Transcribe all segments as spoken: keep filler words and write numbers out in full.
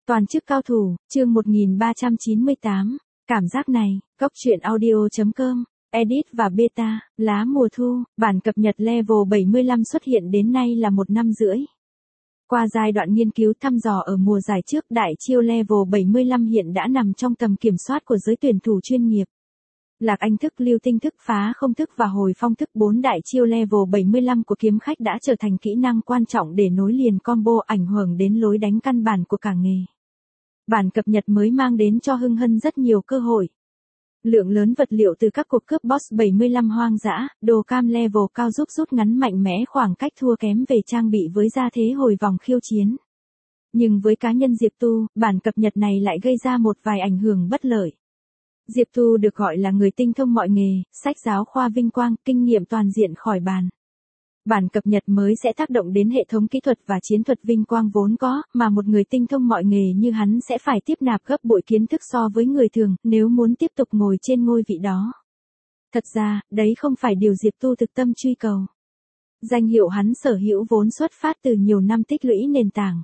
Toàn chức cao thủ, chương một nghìn ba trăm chín mươi tám, cảm giác này, Cốc truyện audio chấm com, edit và beta, lá mùa thu, bản cập nhật level bảy mươi lăm xuất hiện đến nay là một năm rưỡi. Qua giai đoạn nghiên cứu thăm dò ở mùa giải trước, đại chiêu level bảy mươi lăm hiện đã nằm trong tầm kiểm soát của giới tuyển thủ chuyên nghiệp. Lạc Anh thức, Lưu Tinh thức, Phá Không thức và Hồi Phong thức, bốn đại chiêu level bảy mươi lăm của kiếm khách đã trở thành kỹ năng quan trọng để nối liền combo, ảnh hưởng đến lối đánh căn bản của cả nghề. Bản cập nhật mới mang đến cho Hưng Hân rất nhiều cơ hội. Lượng lớn vật liệu từ các cuộc cướp boss bảy mươi lăm hoang dã, đồ cam level cao giúp rút ngắn mạnh mẽ khoảng cách thua kém về trang bị với gia thế hồi vòng khiêu chiến. Nhưng với cá nhân Diệp Tu, bản cập nhật này lại gây ra một vài ảnh hưởng bất lợi. Diệp Tu được gọi là người tinh thông mọi nghề, sách giáo khoa vinh quang, kinh nghiệm toàn diện khỏi bàn. Bản cập nhật mới sẽ tác động đến hệ thống kỹ thuật và chiến thuật vinh quang vốn có, mà một người tinh thông mọi nghề như hắn sẽ phải tiếp nạp gấp bội kiến thức so với người thường, nếu muốn tiếp tục ngồi trên ngôi vị đó. Thật ra, đấy không phải điều Diệp Tu thực tâm truy cầu. Danh hiệu hắn sở hữu vốn xuất phát từ nhiều năm tích lũy nền tảng.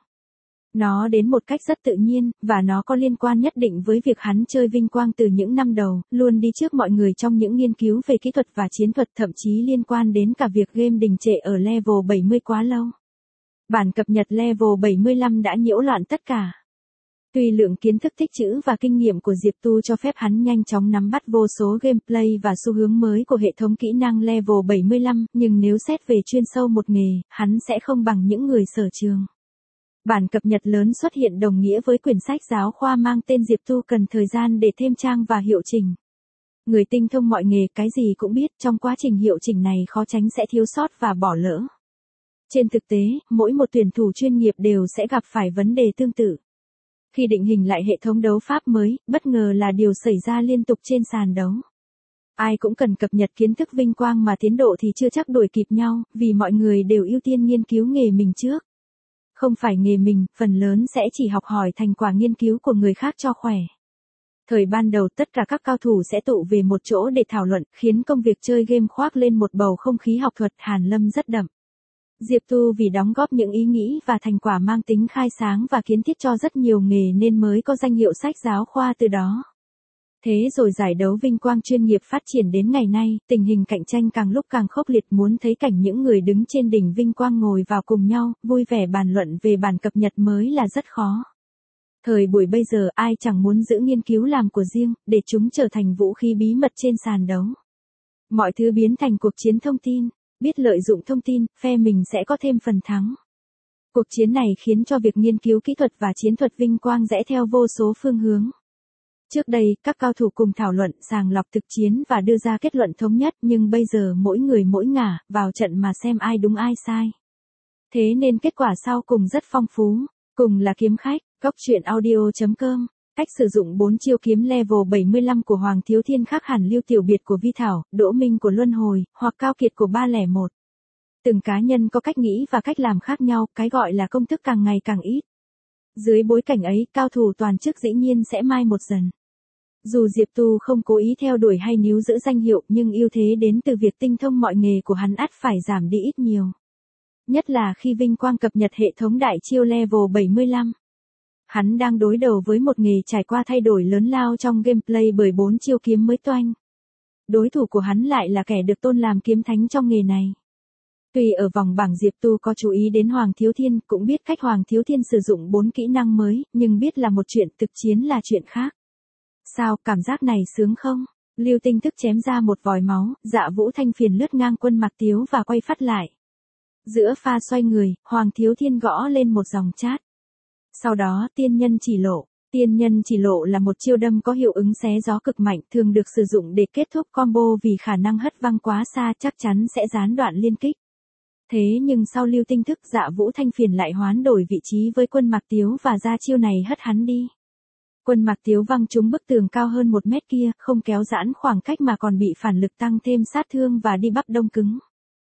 Nó đến một cách rất tự nhiên, và nó có liên quan nhất định với việc hắn chơi vinh quang từ những năm đầu, luôn đi trước mọi người trong những nghiên cứu về kỹ thuật và chiến thuật, thậm chí liên quan đến cả việc game đình trệ ở level bảy mươi quá lâu. Bản cập nhật level bảy mươi lăm đã nhiễu loạn tất cả. Tuy lượng kiến thức tích trữ và kinh nghiệm của Diệp Tu cho phép hắn nhanh chóng nắm bắt vô số gameplay và xu hướng mới của hệ thống kỹ năng level bảy mươi lăm, nhưng nếu xét về chuyên sâu một nghề, hắn sẽ không bằng những người sở trường. Bản cập nhật lớn xuất hiện đồng nghĩa với quyển sách giáo khoa mang tên Diệp Tu cần thời gian để thêm trang và hiệu chỉnh. Người tinh thông mọi nghề cái gì cũng biết, trong quá trình hiệu chỉnh này khó tránh sẽ thiếu sót và bỏ lỡ. Trên thực tế, mỗi một tuyển thủ chuyên nghiệp đều sẽ gặp phải vấn đề tương tự. Khi định hình lại hệ thống đấu pháp mới, bất ngờ là điều xảy ra liên tục trên sàn đấu. Ai cũng cần cập nhật kiến thức vinh quang mà tiến độ thì chưa chắc đuổi kịp nhau, vì mọi người đều ưu tiên nghiên cứu nghề mình trước. Không phải nghề mình, phần lớn sẽ chỉ học hỏi thành quả nghiên cứu của người khác cho khỏe. Thời ban đầu tất cả các cao thủ sẽ tụ về một chỗ để thảo luận, khiến công việc chơi game khoác lên một bầu không khí học thuật hàn lâm rất đậm. Diệp Tu vì đóng góp những ý nghĩ và thành quả mang tính khai sáng và kiến thiết cho rất nhiều nghề nên mới có danh hiệu sách giáo khoa từ đó. Thế rồi giải đấu vinh quang chuyên nghiệp phát triển đến ngày nay, tình hình cạnh tranh càng lúc càng khốc liệt, muốn thấy cảnh những người đứng trên đỉnh vinh quang ngồi vào cùng nhau, vui vẻ bàn luận về bản cập nhật mới là rất khó. Thời buổi bây giờ ai chẳng muốn giữ nghiên cứu làm của riêng, để chúng trở thành vũ khí bí mật trên sàn đấu. Mọi thứ biến thành cuộc chiến thông tin, biết lợi dụng thông tin, phe mình sẽ có thêm phần thắng. Cuộc chiến này khiến cho việc nghiên cứu kỹ thuật và chiến thuật vinh quang rẽ theo vô số phương hướng. Trước đây, các cao thủ cùng thảo luận, sàng lọc thực chiến và đưa ra kết luận thống nhất, nhưng bây giờ mỗi người mỗi ngả, vào trận mà xem ai đúng ai sai. Thế nên kết quả sau cùng rất phong phú. Cùng là kiếm khách, Cốc truyện audio chấm com, cách sử dụng bốn chiêu kiếm level bảy mươi lăm của Hoàng Thiếu Thiên khác hẳn Lưu Tiểu Biệt của Vi Thảo, Đỗ Minh của Luân Hồi, hoặc Cao Kiệt của ba không một. Từng cá nhân có cách nghĩ và cách làm khác nhau, cái gọi là công thức càng ngày càng ít. Dưới bối cảnh ấy, cao thủ toàn chức dĩ nhiên sẽ mai một dần. Dù Diệp Tu không cố ý theo đuổi hay níu giữ danh hiệu, nhưng ưu thế đến từ việc tinh thông mọi nghề của hắn ắt phải giảm đi ít nhiều. Nhất là khi vinh quang cập nhật hệ thống đại chiêu level bảy mươi lăm. Hắn đang đối đầu với một nghề trải qua thay đổi lớn lao trong gameplay bởi bốn chiêu kiếm mới toanh. Đối thủ của hắn lại là kẻ được tôn làm kiếm thánh trong nghề này. Tuy ở vòng bảng Diệp Tu có chú ý đến Hoàng Thiếu Thiên, cũng biết cách Hoàng Thiếu Thiên sử dụng bốn kỹ năng mới, nhưng biết là một chuyện, thực chiến là chuyện khác. Sao, cảm giác này sướng không? Lưu Tinh thức chém ra một vòi máu, Dạ Vũ Thanh Phiền lướt ngang Quân Mạc Tiếu và quay phát lại. Giữa pha xoay người, Hoàng Thiếu Thiên gõ lên một dòng chat. Sau đó, tiên nhân chỉ lộ. Tiên nhân chỉ lộ là một chiêu đâm có hiệu ứng xé gió cực mạnh, thường được sử dụng để kết thúc combo vì khả năng hất văng quá xa chắc chắn sẽ gián đoạn liên kích. Thế nhưng sau Lưu Tinh thức, Dạ Vũ Thanh Phiền lại hoán đổi vị trí với Quân Mạc Tiếu và ra chiêu này hất hắn đi. Quân Mạc Tiếu văng trúng bức tường cao hơn một mét kia, không kéo giãn khoảng cách mà còn bị phản lực tăng thêm sát thương và đi bắp đông cứng.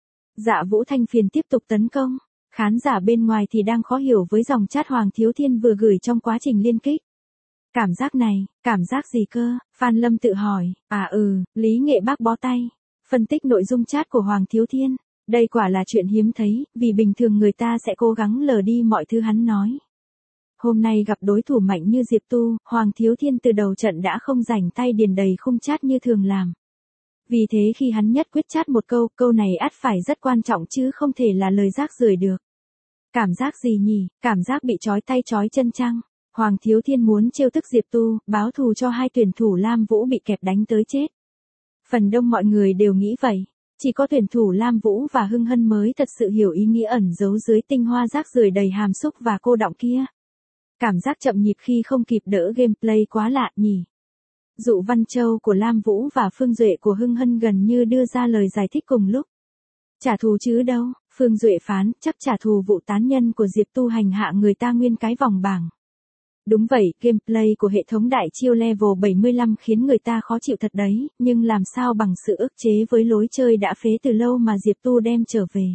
Dạ Vũ Thanh Phiền tiếp tục tấn công. Khán giả bên ngoài thì đang khó hiểu với dòng chat Hoàng Thiếu Thiên vừa gửi trong quá trình liên kích. Cảm giác này, cảm giác gì cơ? Phan Lâm tự hỏi. À ừ, Lý Nghệ bác bó tay. Phân tích nội dung chat của Hoàng Thiếu Thiên. Đây quả là chuyện hiếm thấy, vì bình thường người ta sẽ cố gắng lờ đi mọi thứ hắn nói. Hôm nay gặp đối thủ mạnh như Diệp Tu, Hoàng Thiếu Thiên từ đầu trận đã không rảnh tay điền đầy khung chát như thường làm. Vì thế khi hắn nhất quyết chát một câu, câu này ắt phải rất quan trọng chứ không thể là lời rác rưởi được. Cảm giác gì nhỉ, cảm giác bị trói tay trói chân chăng? Hoàng Thiếu Thiên muốn trêu tức Diệp Tu, báo thù cho hai tuyển thủ Lam Vũ bị kẹp đánh tới chết. Phần đông mọi người đều nghĩ vậy. Chỉ có tuyển thủ Lam Vũ và Hưng Hân mới thật sự hiểu ý nghĩa ẩn giấu dưới tinh hoa rác rưởi đầy hàm xúc và cô đọng kia. Cảm giác chậm nhịp khi không kịp đỡ gameplay quá lạ nhỉ. Dụ Văn Châu của Lam Vũ và Phương Duệ của Hưng Hân gần như đưa ra lời giải thích cùng lúc. Trả thù chứ đâu, Phương Duệ phán, chắc trả thù vụ tán nhân của Diệp Tu hành hạ người ta nguyên cái vòng bảng. Đúng vậy, gameplay của hệ thống đại chiêu level bảy mươi lăm khiến người ta khó chịu thật đấy, nhưng làm sao bằng sự ức chế với lối chơi đã phế từ lâu mà Diệp Tu đem trở về.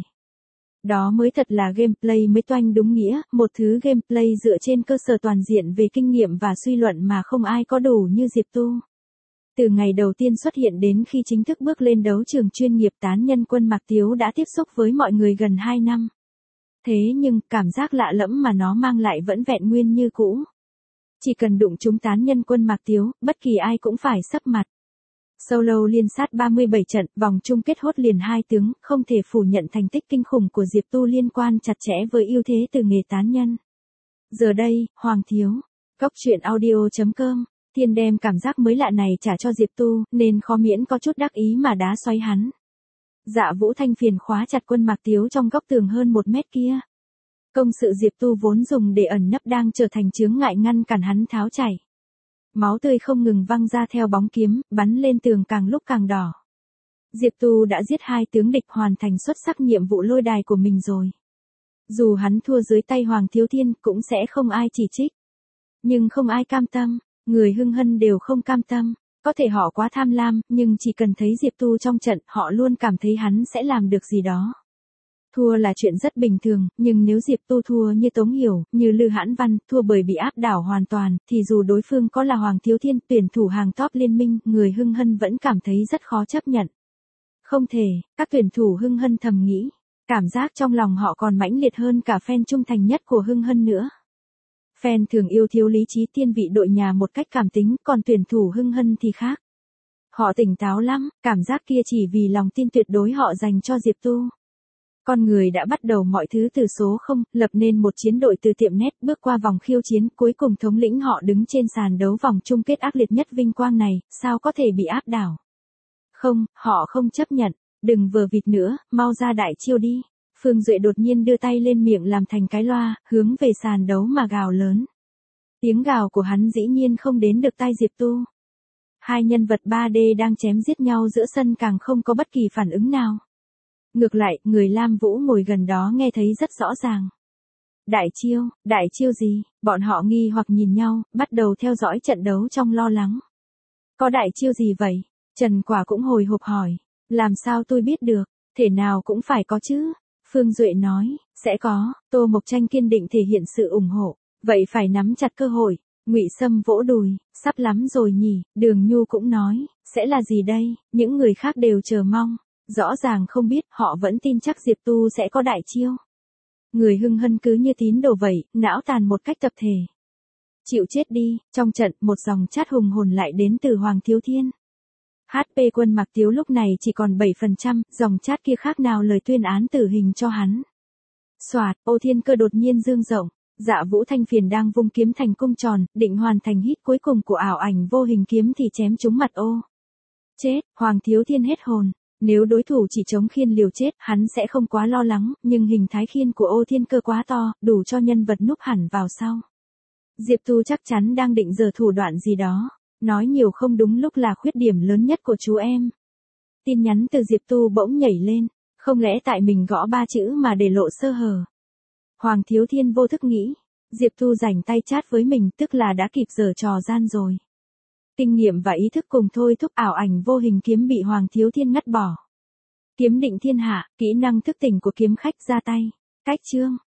Đó mới thật là gameplay mới toanh đúng nghĩa, một thứ gameplay dựa trên cơ sở toàn diện về kinh nghiệm và suy luận mà không ai có đủ như Diệp Tu. Từ ngày đầu tiên xuất hiện đến khi chính thức bước lên đấu trường chuyên nghiệp, tán nhân Quân Mạc Tiếu đã tiếp xúc với mọi người gần hai năm. Thế nhưng, cảm giác lạ lẫm mà nó mang lại vẫn vẹn nguyên như cũ. Chỉ cần đụng trúng tán nhân Quân Mạc Tiếu, bất kỳ ai cũng phải sấp mặt. Solo liên sát ba mươi bảy trận, vòng chung kết hốt liền hai tướng, không thể phủ nhận thành tích kinh khủng của Diệp Tu liên quan chặt chẽ với ưu thế từ nghề tán nhân. Giờ đây, Hoàng Thiếu, Cốc truyện audio chấm com, Thiên đem cảm giác mới lạ này trả cho Diệp Tu, nên khó miễn có chút đắc ý mà đá xoay hắn. Dạ Vũ Thanh phiền khóa chặt Quân Mạc Tiếu trong góc tường hơn một mét kia. Công sự Diệp Tu vốn dùng để ẩn nấp đang trở thành chướng ngại ngăn cản hắn tháo chảy. Máu tươi không ngừng văng ra theo bóng kiếm, bắn lên tường càng lúc càng đỏ. Diệp Tu đã giết hai tướng địch, hoàn thành xuất sắc nhiệm vụ lôi đài của mình rồi. Dù hắn thua dưới tay Hoàng Thiếu Thiên cũng sẽ không ai chỉ trích. Nhưng không ai cam tâm, người Hưng Hân đều không cam tâm. Có thể họ quá tham lam, nhưng chỉ cần thấy Diệp Tu trong trận, họ luôn cảm thấy hắn sẽ làm được gì đó. Thua là chuyện rất bình thường, nhưng nếu Diệp Tu thua như Tống Hiểu, như Lư Hãn Văn, thua bởi bị áp đảo hoàn toàn, thì dù đối phương có là Hoàng Thiếu Thiên, tuyển thủ hàng top liên minh, người Hưng Hân vẫn cảm thấy rất khó chấp nhận. Không thể, các tuyển thủ Hưng Hân thầm nghĩ. Cảm giác trong lòng họ còn mãnh liệt hơn cả fan trung thành nhất của Hưng Hân nữa. Fan thường yêu thiếu lý trí thiên vị đội nhà một cách cảm tính, còn tuyển thủ Hưng Hân thì khác. Họ tỉnh táo lắm, cảm giác kia chỉ vì lòng tin tuyệt đối họ dành cho Diệp Tu. Con người đã bắt đầu mọi thứ từ số không, lập nên một chiến đội từ tiệm nét, bước qua vòng khiêu chiến, cuối cùng thống lĩnh họ đứng trên sàn đấu vòng chung kết ác liệt nhất vinh quang này, sao có thể bị áp đảo. Không, họ không chấp nhận, đừng vờ vịt nữa, mau ra đại chiêu đi. Phương Duệ đột nhiên đưa tay lên miệng làm thành cái loa, hướng về sàn đấu mà gào lớn. Tiếng gào của hắn dĩ nhiên không đến được tai Diệp Tu. Hai nhân vật ba D đang chém giết nhau giữa sân càng không có bất kỳ phản ứng nào. Ngược lại, người Lam Vũ ngồi gần đó nghe thấy rất rõ ràng. Đại chiêu, đại chiêu gì? Bọn họ nghi hoặc nhìn nhau, bắt đầu theo dõi trận đấu trong lo lắng. Có đại chiêu gì vậy? Trần Quả cũng hồi hộp hỏi. Làm sao tôi biết được? Thể nào cũng phải có chứ. Phương Duệ nói, sẽ có. Tô Mộc Tranh kiên định thể hiện sự ủng hộ. Vậy phải nắm chặt cơ hội. Ngụy Sâm vỗ đùi, sắp lắm rồi nhỉ. Đường Nhu cũng nói, sẽ là gì đây? Những người khác đều chờ mong. Rõ ràng không biết, họ vẫn tin chắc Diệp Tu sẽ có đại chiêu. Người Hưng Hân cứ như tín đồ vậy, não tàn một cách tập thể. Chịu chết đi, trong trận, một dòng chat hùng hồn lại đến từ Hoàng Thiếu Thiên. hát pê Quân Mạc Tiếu lúc này chỉ còn bảy phần trăm, dòng chat kia khác nào lời tuyên án tử hình cho hắn. Soạt, Ô Thiên Cơ đột nhiên dương rộng, Dạ Vũ Thanh phiền đang vung kiếm thành cung tròn, định hoàn thành hit cuối cùng của ảo ảnh vô hình kiếm thì chém trúng mặt ô. Chết, Hoàng Thiếu Thiên hết hồn. Nếu đối thủ chỉ chống khiên liều chết, hắn sẽ không quá lo lắng, nhưng hình thái khiên của Ô Thiên Cơ quá to, đủ cho nhân vật núp hẳn vào sau. Diệp Tu chắc chắn đang định giở thủ đoạn gì đó. Nói nhiều không đúng lúc là khuyết điểm lớn nhất của chú em. Tin nhắn từ Diệp Tu bỗng nhảy lên, không lẽ tại mình gõ ba chữ mà để lộ sơ hở. Hoàng Thiếu Thiên vô thức nghĩ, Diệp Tu rảnh tay chat với mình tức là đã kịp giở trò gian rồi. Kinh nghiệm và ý thức cùng thôi thúc ảo ảnh vô hình kiếm bị Hoàng Thiếu Thiên ngắt bỏ. Kiếm định thiên hạ, kỹ năng thức tỉnh của kiếm khách ra tay. Cách chương,